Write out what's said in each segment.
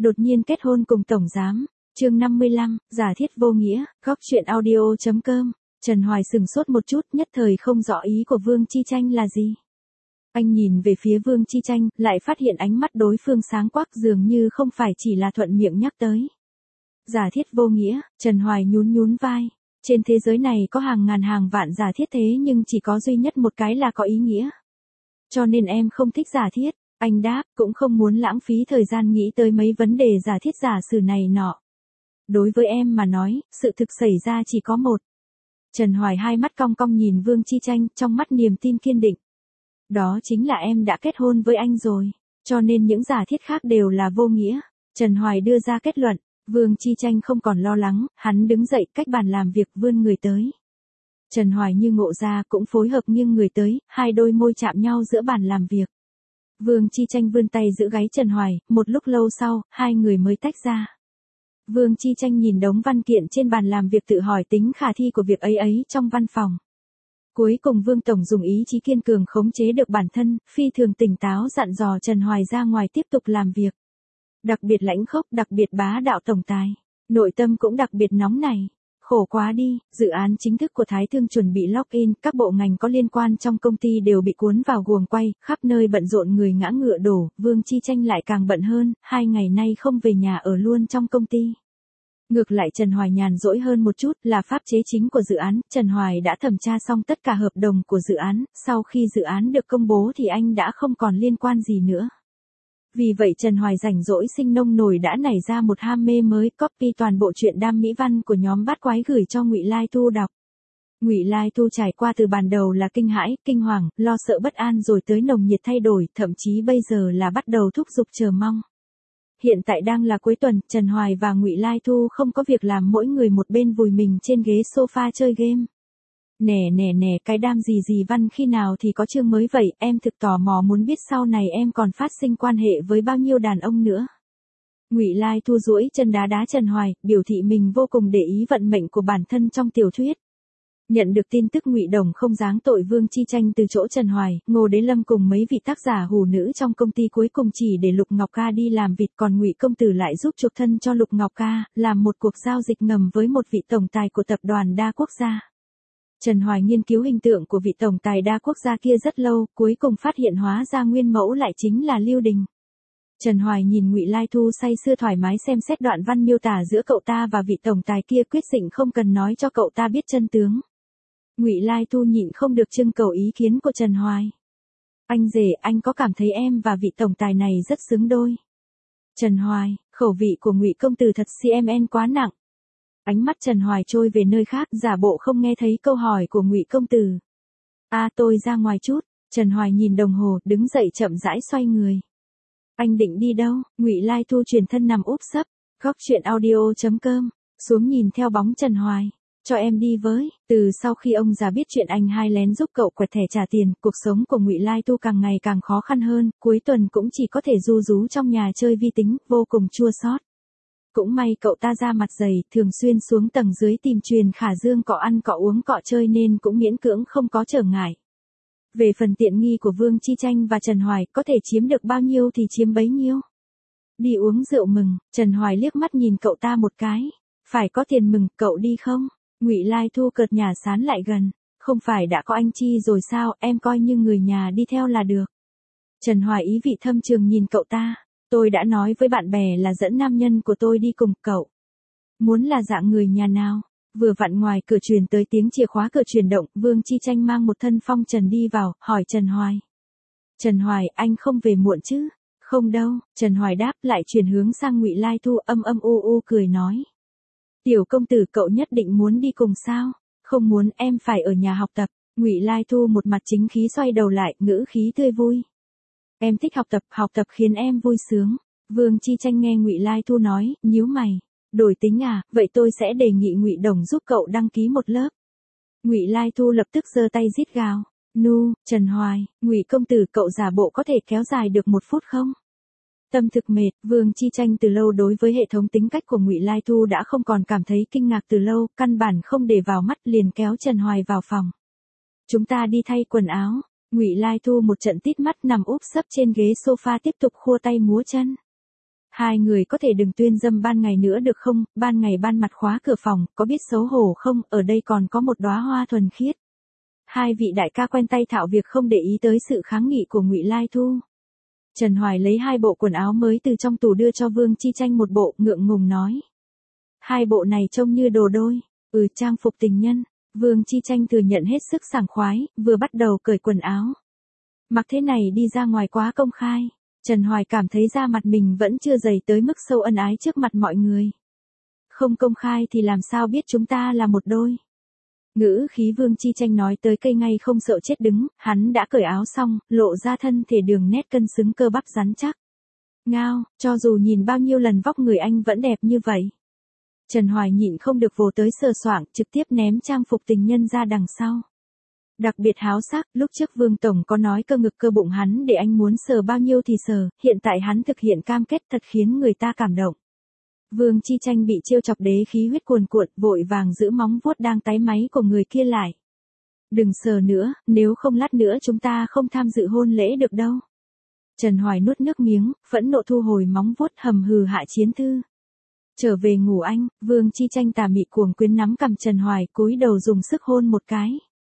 đột nhiên kết hôn cùng tổng giám. Chương 55, giả thiết vô nghĩa, góc chuyện audio.com. Trần Hoài sừng sốt một chút, nhất thời không rõ ý của Vương Chi Tranh là gì. Anh nhìn về phía Vương Chi Tranh, lại phát hiện ánh mắt đối phương sáng quắc dường như không phải chỉ là thuận miệng nhắc tới. Giả thiết vô nghĩa, Trần Hoài nhún nhún vai. Trên thế giới này có hàng ngàn hàng vạn giả thiết thế nhưng chỉ có duy nhất một cái là có ý nghĩa. Cho nên em không thích giả thiết, anh đáp, cũng không muốn lãng phí thời gian nghĩ tới mấy vấn đề giả thiết giả sử này nọ. Đối với em mà nói, sự thực xảy ra chỉ có một. Trần Hoài hai mắt cong cong nhìn Vương Chi Tranh, trong mắt niềm tin kiên định. Đó chính là em đã kết hôn với anh rồi, cho nên những giả thiết khác đều là vô nghĩa. Trần Hoài đưa ra kết luận, Vương Chi Tranh không còn lo lắng, hắn đứng dậy cách bàn làm việc vươn người tới. Trần Hoài như ngộ ra cũng phối hợp nghiêng người tới, hai đôi môi chạm nhau giữa bàn làm việc. Vương Chi Tranh vươn tay giữ gáy Trần Hoài, một lúc lâu sau, hai người mới tách ra. Vương Chi Tranh nhìn đống văn kiện trên bàn làm việc tự hỏi tính khả thi của việc ấy trong văn phòng. Cuối cùng Vương Tổng dùng ý chí kiên cường khống chế được bản thân, phi thường tỉnh táo dặn dò Trần Hoài ra ngoài tiếp tục làm việc. Đặc biệt lãnh khốc, đặc biệt bá đạo tổng tài. Nội tâm cũng đặc biệt nóng này. Khổ quá đi, dự án chính thức của Thái Thương chuẩn bị lock-in, các bộ ngành có liên quan trong công ty đều bị cuốn vào guồng quay, khắp nơi bận rộn người ngã ngựa đổ, Vương Chi Tranh lại càng bận hơn, 2 ngày nay không về nhà ở luôn trong công ty. Ngược lại Trần Hoài nhàn rỗi hơn một chút, là pháp chế chính của dự án, Trần Hoài đã thẩm tra xong tất cả hợp đồng của dự án, sau khi dự án được công bố thì anh đã không còn liên quan gì nữa. Vì vậy Trần Hoài rảnh rỗi sinh nông nổi đã nảy ra một ham mê mới, copy toàn bộ truyện đam mỹ văn của nhóm bát quái gửi cho Ngụy Lai Thu đọc. Ngụy Lai Thu trải qua từ ban đầu là kinh hãi, kinh hoàng, lo sợ bất an rồi tới nồng nhiệt thay đổi, thậm chí bây giờ là bắt đầu thúc giục chờ mong. Hiện tại đang là cuối tuần, Trần Hoài và Ngụy Lai Thu không có việc làm, mỗi người một bên vùi mình trên ghế sofa chơi game. Nè, cái đam gì văn khi nào thì có chương mới vậy, em thực tò mò muốn biết sau này em còn phát sinh quan hệ với bao nhiêu đàn ông nữa. Ngụy Lai Thu duỗi chân đá Trần Hoài, biểu thị mình vô cùng để ý vận mệnh của bản thân trong tiểu thuyết. Nhận được tin tức Ngụy Đồng không giáng tội Vương Chi Tranh từ chỗ Trần Hoài, Ngô Đế Lâm cùng mấy vị tác giả hủ nữ trong công ty cuối cùng chỉ để Lục Ngọc Ca đi làm vịt, còn Ngụy công tử lại giúp chuộc thân cho Lục Ngọc Ca, làm một cuộc giao dịch ngầm với một vị tổng tài của tập đoàn đa quốc gia. Trần Hoài nghiên cứu hình tượng của vị tổng tài đa quốc gia kia rất lâu, cuối cùng phát hiện hóa ra nguyên mẫu lại chính là Lưu Đình. Trần Hoài nhìn Ngụy Lai Thu say sưa thoải mái xem xét đoạn văn miêu tả giữa cậu ta và vị tổng tài kia, quyết định không cần nói cho cậu ta biết chân tướng. Ngụy Lai Thu nhịn không được trưng cầu ý kiến của Trần Hoài. Anh rể, anh có cảm thấy em và vị tổng tài này rất xứng đôi? Trần Hoài, khẩu vị của Ngụy công tử thật CMN quá nặng. Ánh mắt Trần Hoài trôi về nơi khác, giả bộ không nghe thấy câu hỏi của Ngụy công tử. Tôi ra ngoài chút. Trần Hoài nhìn đồng hồ, đứng dậy chậm rãi xoay người. Anh định đi đâu? Ngụy Lai Thu chuyển thân nằm úp sấp, góc chuyện audio.com, xuống nhìn theo bóng Trần Hoài. Cho em đi với. Từ sau khi ông già biết chuyện anh hai lén giúp cậu quẹt thẻ trả tiền, cuộc sống của Ngụy Lai Thu càng ngày càng khó khăn hơn, cuối tuần cũng chỉ có thể ru rú trong nhà chơi vi tính, vô cùng chua xót. Cũng may cậu ta ra mặt dày, thường xuyên xuống tầng dưới tìm Truyền Khả Dương cọ ăn cọ uống cọ chơi nên cũng miễn cưỡng không có trở ngại. Về phần tiện nghi của Vương Chi Tranh và Trần Hoài, có thể chiếm được bao nhiêu thì chiếm bấy nhiêu. Đi uống rượu mừng, Trần Hoài liếc mắt nhìn cậu ta một cái. Phải có tiền mừng, cậu đi không? Ngụy Lai Thu cợt nhả sán lại gần. Không phải đã có anh Chi rồi sao, em coi như người nhà đi theo là được. Trần Hoài ý vị thâm trường nhìn cậu ta. Tôi đã nói với bạn bè là dẫn nam nhân của tôi đi cùng cậu. Muốn là dạng người nhà nào? Vừa vặn ngoài cửa truyền tới tiếng chìa khóa cửa chuyển động, Vương Chi Tranh mang một thân phong trần đi vào, hỏi Trần Hoài. Trần Hoài, anh không về muộn chứ? Không đâu, Trần Hoài đáp, lại chuyển hướng sang Ngụy Lai Thu, âm u cười nói. Tiểu công tử, cậu nhất định muốn đi cùng sao? Không muốn, em phải ở nhà học tập. Ngụy Lai Thu một mặt chính khí xoay đầu lại, ngữ khí tươi vui. Em thích học tập khiến em vui sướng. Vương Chi Tranh nghe Ngụy Lai Thu nói, nhíu mày. Đổi tính à, vậy tôi sẽ đề nghị Ngụy Đồng giúp cậu đăng ký một lớp. Ngụy Lai Thu lập tức giơ tay rít gào. Nu, Trần Hoài, Ngụy công tử, cậu giả bộ có thể kéo dài được 1 phút không? Tâm thực mệt, Vương Chi Tranh từ lâu đối với hệ thống tính cách của Ngụy Lai Thu đã không còn cảm thấy kinh ngạc từ lâu, căn bản không để vào mắt, liền kéo Trần Hoài vào phòng. Chúng ta đi thay quần áo. Ngụy Lai Thu một trận tít mắt nằm úp sấp trên ghế sofa tiếp tục khua tay múa chân. Hai người có thể đừng tuyên dâm ban ngày nữa được không, ban ngày ban mặt khóa cửa phòng, có biết xấu hổ không, ở đây còn có một đóa hoa thuần khiết. Hai vị đại ca quen tay thạo việc không để ý tới sự kháng nghị của Ngụy Lai Thu. Trần Hoài lấy hai bộ quần áo mới từ trong tủ đưa cho Vương Chi Tranh một bộ, ngượng ngùng nói. Hai bộ này trông như đồ đôi, trang phục tình nhân. Vương Chi Tranh thừa nhận hết sức sảng khoái, vừa bắt đầu cởi quần áo. Mặc thế này đi ra ngoài quá công khai. Trần Hoài cảm thấy da mặt mình vẫn chưa dày tới mức sâu ân ái trước mặt mọi người. Không công khai thì làm sao biết chúng ta là một đôi. Ngữ khí Vương Chi Tranh nói tới cây ngay không sợ chết đứng, hắn đã cởi áo xong, lộ ra thân thể đường nét cân xứng cơ bắp rắn chắc. Ngao, cho dù nhìn bao nhiêu lần vóc người anh vẫn đẹp như vậy. Trần Hoài nhịn không được vồ tới sờ soạng, trực tiếp ném trang phục tình nhân ra đằng sau. Đặc biệt háo sắc, lúc trước Vương Tổng có nói cơ ngực cơ bụng hắn để anh muốn sờ bao nhiêu thì sờ, hiện tại hắn thực hiện cam kết thật khiến người ta cảm động. Vương Chi Tranh bị trêu chọc đế khí huyết cuồn cuộn, vội vàng giữ móng vuốt đang táy máy của người kia lại. Đừng sờ nữa, nếu không lát nữa chúng ta không tham dự hôn lễ được đâu. Trần Hoài nuốt nước miếng, phẫn nộ thu hồi móng vuốt hầm hừ Hạ Chiến Thư. Trở về ngủ anh, Vương Chi Tranh tà mị cuồng quyến nắm cằm Trần Hoài cúi đầu dùng sức hôn một cái.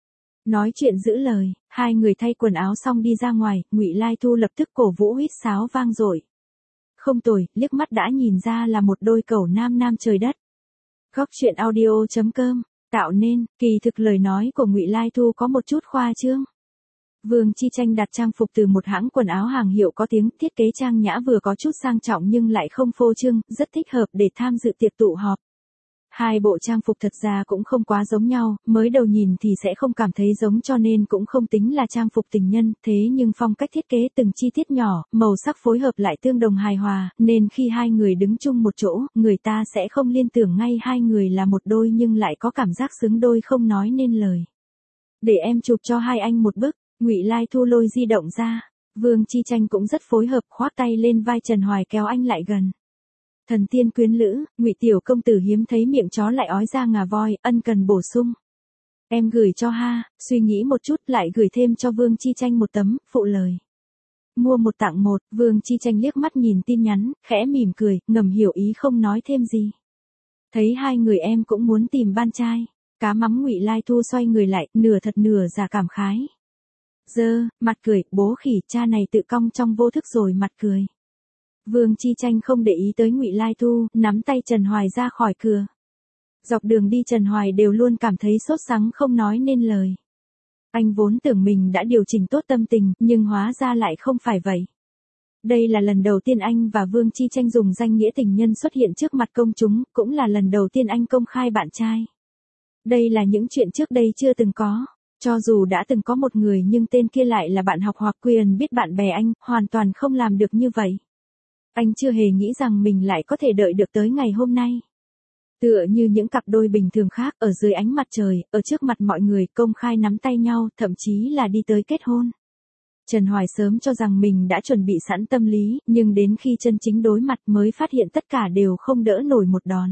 Nói chuyện giữ lời, hai người thay quần áo xong đi ra ngoài, Ngụy Lai Thu lập tức cổ vũ huýt sáo vang dội. Không tồi, liếc mắt đã nhìn ra là một đôi cẩu nam nam trời đất. Góc truyện audio.com tạo nên, kỳ thực lời nói của Ngụy Lai Thu có một chút khoa trương. Vương Chi Tranh đặt trang phục từ một hãng quần áo hàng hiệu có tiếng, thiết kế trang nhã vừa có chút sang trọng nhưng lại không phô trương, rất thích hợp để tham dự tiệc tụ họp. Hai bộ trang phục thật ra cũng không quá giống nhau, mới đầu nhìn thì sẽ không cảm thấy giống cho nên cũng không tính là trang phục tình nhân, thế nhưng phong cách thiết kế từng chi tiết nhỏ, màu sắc phối hợp lại tương đồng hài hòa, nên khi hai người đứng chung một chỗ, người ta sẽ không liên tưởng ngay hai người là một đôi nhưng lại có cảm giác xứng đôi không nói nên lời. Để em chụp cho hai anh một bức, Ngụy Lai Thu lôi di động ra, Vương Chi Tranh cũng rất phối hợp khoác tay lên vai Trần Hoài kéo anh lại gần. Thần tiên quyến lữ, Ngụy tiểu công tử hiếm thấy miệng chó lại ói ra ngà voi, ân cần bổ sung. Em gửi cho ha, suy nghĩ một chút lại gửi thêm cho Vương Chi Tranh một tấm, phụ lời. Mua một tặng một, Vương Chi Tranh liếc mắt nhìn tin nhắn, khẽ mỉm cười, ngầm hiểu ý không nói thêm gì. Thấy hai người em cũng muốn tìm ban trai, cá mắm Ngụy Lai Thu xoay người lại, nửa thật nửa giả cảm khái. Mặt cười, bố khỉ, cha này tự cong trong vô thức rồi mặt cười. Vương Chi Tranh không để ý tới Ngụy Lai Thu, nắm tay Trần Hoài ra khỏi cửa. Dọc đường đi Trần Hoài đều luôn cảm thấy sốt sắng không nói nên lời. Anh vốn tưởng mình đã điều chỉnh tốt tâm tình, nhưng hóa ra lại không phải vậy. Đây là lần đầu tiên anh và Vương Chi Tranh dùng danh nghĩa tình nhân xuất hiện trước mặt công chúng, cũng là lần đầu tiên anh công khai bạn trai. Đây là những chuyện trước đây chưa từng có. Cho dù đã từng có một người nhưng tên kia lại là bạn học hoặc quyền biết bạn bè anh, hoàn toàn không làm được như vậy. Anh chưa hề nghĩ rằng mình lại có thể đợi được tới ngày hôm nay. Tựa như những cặp đôi bình thường khác, ở dưới ánh mặt trời, ở trước mặt mọi người, công khai nắm tay nhau, thậm chí là đi tới kết hôn. Trần Hoài sớm cho rằng mình đã chuẩn bị sẵn tâm lý, nhưng đến khi chân chính đối mặt mới phát hiện tất cả đều không đỡ nổi một đòn.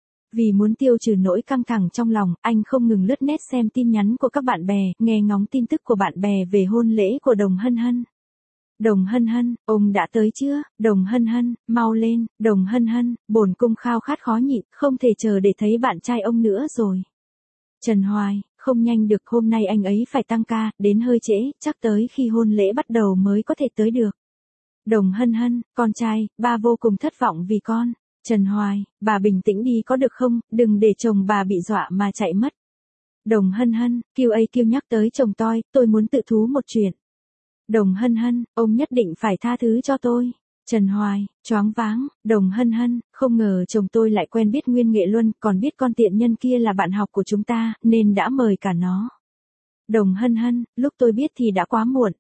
Vì muốn tiêu trừ nỗi căng thẳng trong lòng, anh không ngừng lướt nét xem tin nhắn của các bạn bè, nghe ngóng tin tức của bạn bè về hôn lễ của Đồng Hân Hân. Đồng Hân Hân, ông đã tới chưa? Đồng Hân Hân, mau lên, Đồng Hân Hân, bổn cung khao khát khó nhịn, không thể chờ để thấy bạn trai ông nữa rồi. Trần Hoài, không nhanh được, hôm nay anh ấy phải tăng ca, đến hơi trễ, chắc tới khi hôn lễ bắt đầu mới có thể tới được. Đồng Hân Hân, con trai, ba vô cùng thất vọng vì con. Trần Hoài, bà bình tĩnh đi có được không, đừng để chồng bà bị dọa mà chạy mất. Đồng Hân Hân, kêu nhắc tới chồng tôi muốn tự thú một chuyện. Đồng Hân Hân, ông nhất định phải tha thứ cho tôi. Trần Hoài, choáng váng, Đồng Hân Hân, không ngờ chồng tôi lại quen biết Nguyên Nghệ Luân, còn biết con tiện nhân kia là bạn học của chúng ta, nên đã mời cả nó. Đồng Hân Hân, lúc tôi biết thì đã quá muộn.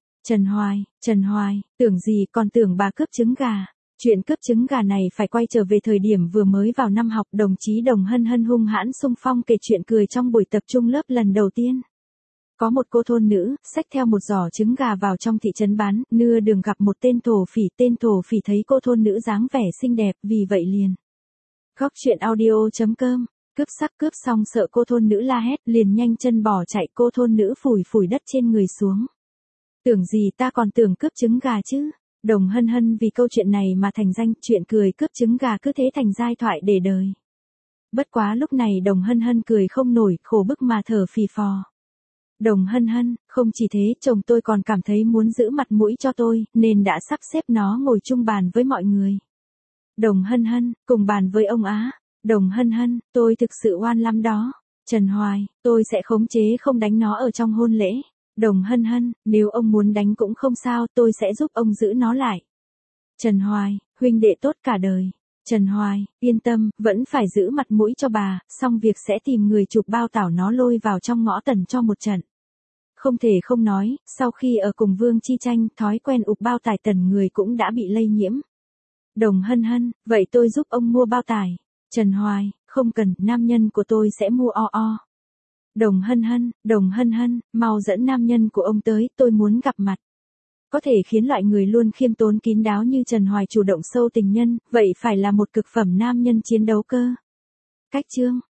Trần Hoài, tưởng gì còn tưởng bà cướp trứng gà. Chuyện cướp trứng gà này phải quay trở về thời điểm vừa mới vào năm học, đồng chí Đồng Hân Hân hung hãn xung phong kể chuyện cười trong buổi tập trung lớp lần đầu tiên. Có một cô thôn nữ, xách theo một giỏ trứng gà vào trong thị trấn bán, nửa đường gặp một tên thổ phỉ thấy cô thôn nữ dáng vẻ xinh đẹp, vì vậy liền. Góc truyện audio.com, cướp sắc cướp xong sợ cô thôn nữ la hét, liền nhanh chân bỏ chạy, cô thôn nữ phủi đất trên người xuống. Tưởng gì ta còn tưởng cướp trứng gà chứ. Đồng Hân Hân vì câu chuyện này mà thành danh, chuyện cười cướp trứng gà cứ thế thành giai thoại để đời. Bất quá lúc này Đồng Hân Hân cười không nổi, khổ bức mà thở phì phò. Đồng Hân Hân, không chỉ thế, chồng tôi còn cảm thấy muốn giữ mặt mũi cho tôi, nên đã sắp xếp nó ngồi chung bàn với mọi người. Đồng Hân Hân, cùng bàn với ông á. Đồng Hân Hân, tôi thực sự oan lắm đó. Trần Hoài, tôi sẽ khống chế không đánh nó ở trong hôn lễ. Đồng Hân Hân, nếu ông muốn đánh cũng không sao, tôi sẽ giúp ông giữ nó lại. Trần Hoài, huynh đệ tốt cả đời. Trần Hoài, yên tâm, vẫn phải giữ mặt mũi cho bà, xong việc sẽ tìm người chụp bao tảo nó lôi vào trong ngõ tần cho một trận. Không thể không nói, sau khi ở cùng Vương Chi Tranh, thói quen ụp bao tải tần người cũng đã bị lây nhiễm. Đồng Hân Hân, vậy tôi giúp ông mua bao tải. Trần Hoài, không cần, nam nhân của tôi sẽ mua o. Đồng Hân Hân, mau dẫn nam nhân của ông tới, tôi muốn gặp mặt. Có thể khiến loại người luôn khiêm tốn kín đáo như Trần Hoài chủ động sâu tình nhân, vậy phải là một cực phẩm nam nhân chiến đấu cơ. Cách chương